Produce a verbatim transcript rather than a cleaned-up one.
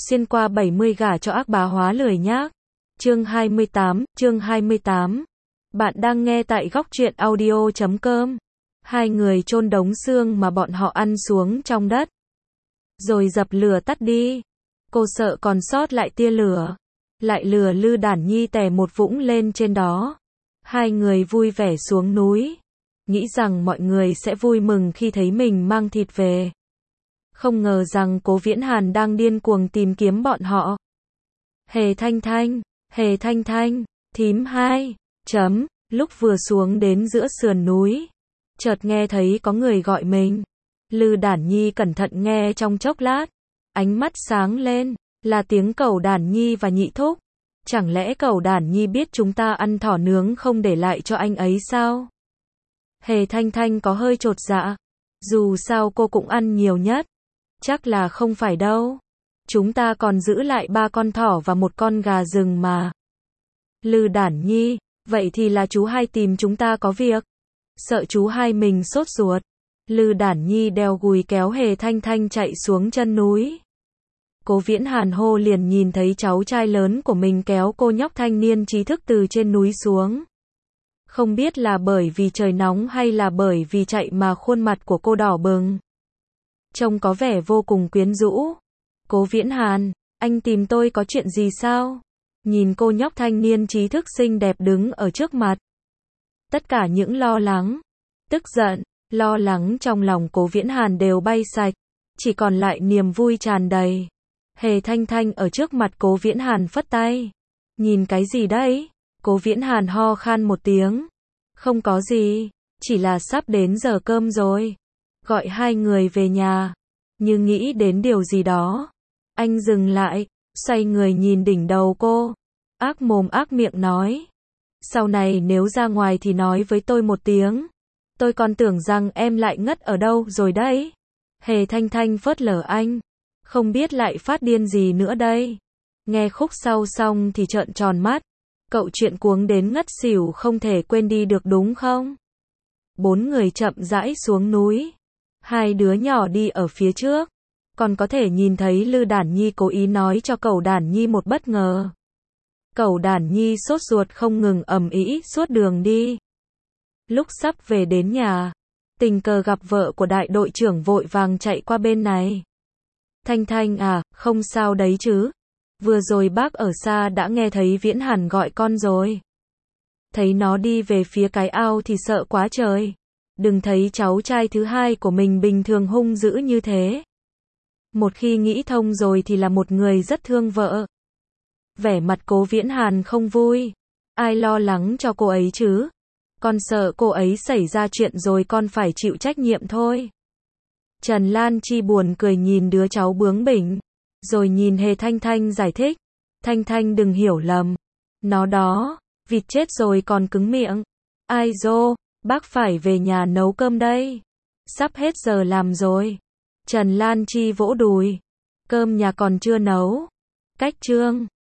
xuyên qua bảy mươi gả cho ác bá hóa lười nhác. Chương hai mươi tám, chương hai mươi tám. Bạn đang nghe tại góc truyện audio chấm com. Hai người chôn đống xương mà bọn họ ăn xuống trong đất. Rồi dập lửa tắt đi. Cô sợ còn sót lại tia lửa. Lại lừa Lư Đản Nhi tè một vũng lên trên đó. Hai người vui vẻ xuống núi. Nghĩ rằng mọi người sẽ vui mừng khi thấy mình mang thịt về. Không ngờ rằng Cố Viễn Hàn đang điên cuồng tìm kiếm bọn họ. Hề Thanh Thanh, Hề Thanh Thanh, thím hai, chấm, lúc vừa xuống đến giữa sườn núi. Chợt nghe thấy có người gọi mình. Lư Đản Nhi cẩn thận nghe trong chốc lát. Ánh mắt sáng lên, là tiếng Cẩu Đản Nhi và Nhị Thúc. Chẳng lẽ Cẩu Đản Nhi biết chúng ta ăn thỏ nướng không để lại cho anh ấy sao? Hề Thanh Thanh có hơi chột dạ. Dù sao cô cũng ăn nhiều nhất. Chắc là không phải đâu. Chúng ta còn giữ lại ba con thỏ và một con gà rừng mà. Lư Đản Nhi, vậy thì là chú hai tìm chúng ta có việc. Sợ chú hai mình sốt ruột. Lư Đản Nhi đeo gùi kéo Hề Thanh Thanh chạy xuống chân núi. Cố Viễn Hàn hô liền nhìn thấy cháu trai lớn của mình kéo cô nhóc thanh niên trí thức từ trên núi xuống. Không biết là bởi vì trời nóng hay là bởi vì chạy mà khuôn mặt của cô đỏ bừng. Trông có vẻ vô cùng quyến rũ. Cố Viễn Hàn, anh tìm tôi có chuyện gì sao? Nhìn cô nhóc thanh niên trí thức xinh đẹp đứng ở trước mặt. Tất cả những lo lắng, tức giận, lo lắng trong lòng Cố Viễn Hàn đều bay sạch. Chỉ còn lại niềm vui tràn đầy. Hề Thanh Thanh ở trước mặt Cố Viễn Hàn phất tay. Nhìn cái gì đấy? Cố Viễn Hàn ho khan một tiếng. Không có gì, chỉ là sắp đến giờ cơm rồi. Gọi hai người về nhà. Như nghĩ đến điều gì đó. Anh dừng lại, xoay người nhìn đỉnh đầu cô. Ác mồm ác miệng nói. Sau này nếu ra ngoài thì nói với tôi một tiếng. Tôi còn tưởng rằng em lại ngất ở đâu rồi đấy. Hề Thanh Thanh phớt lờ anh. Không biết lại phát điên gì nữa đây. Nghe khúc sau xong thì trợn tròn mắt. Cậu chuyện cuống đến ngất xỉu không thể quên đi được đúng không? Bốn người chậm rãi xuống núi. Hai đứa nhỏ đi ở phía trước. Còn có thể nhìn thấy Lư Đản Nhi cố ý nói cho Cẩu Đản Nhi một bất ngờ. Cẩu Đản Nhi sốt ruột không ngừng ầm ĩ suốt đường đi. Lúc sắp về đến nhà, tình cờ gặp vợ của đại đội trưởng vội vàng chạy qua bên này. Thanh Thanh à, không sao đấy chứ? Vừa rồi bác ở xa đã nghe thấy Viễn Hàn gọi con rồi. Thấy nó đi về phía cái ao thì sợ quá trời. Đừng thấy cháu trai thứ hai của mình bình thường hung dữ như thế. Một khi nghĩ thông rồi thì là một người rất thương vợ. Vẻ mặt Cố Viễn Hàn không vui. Ai lo lắng cho cô ấy chứ? Con sợ cô ấy xảy ra chuyện rồi con phải chịu trách nhiệm thôi. Trần Lan Chi buồn cười nhìn đứa cháu bướng bỉnh. Rồi nhìn Hề Thanh Thanh giải thích. Thanh Thanh đừng hiểu lầm. Nó đó, vịt chết rồi còn cứng miệng. Ai dô, bác phải về nhà nấu cơm đây. Sắp hết giờ làm rồi. Trần Lan Chi vỗ đùi. Cơm nhà còn chưa nấu. Cách chương.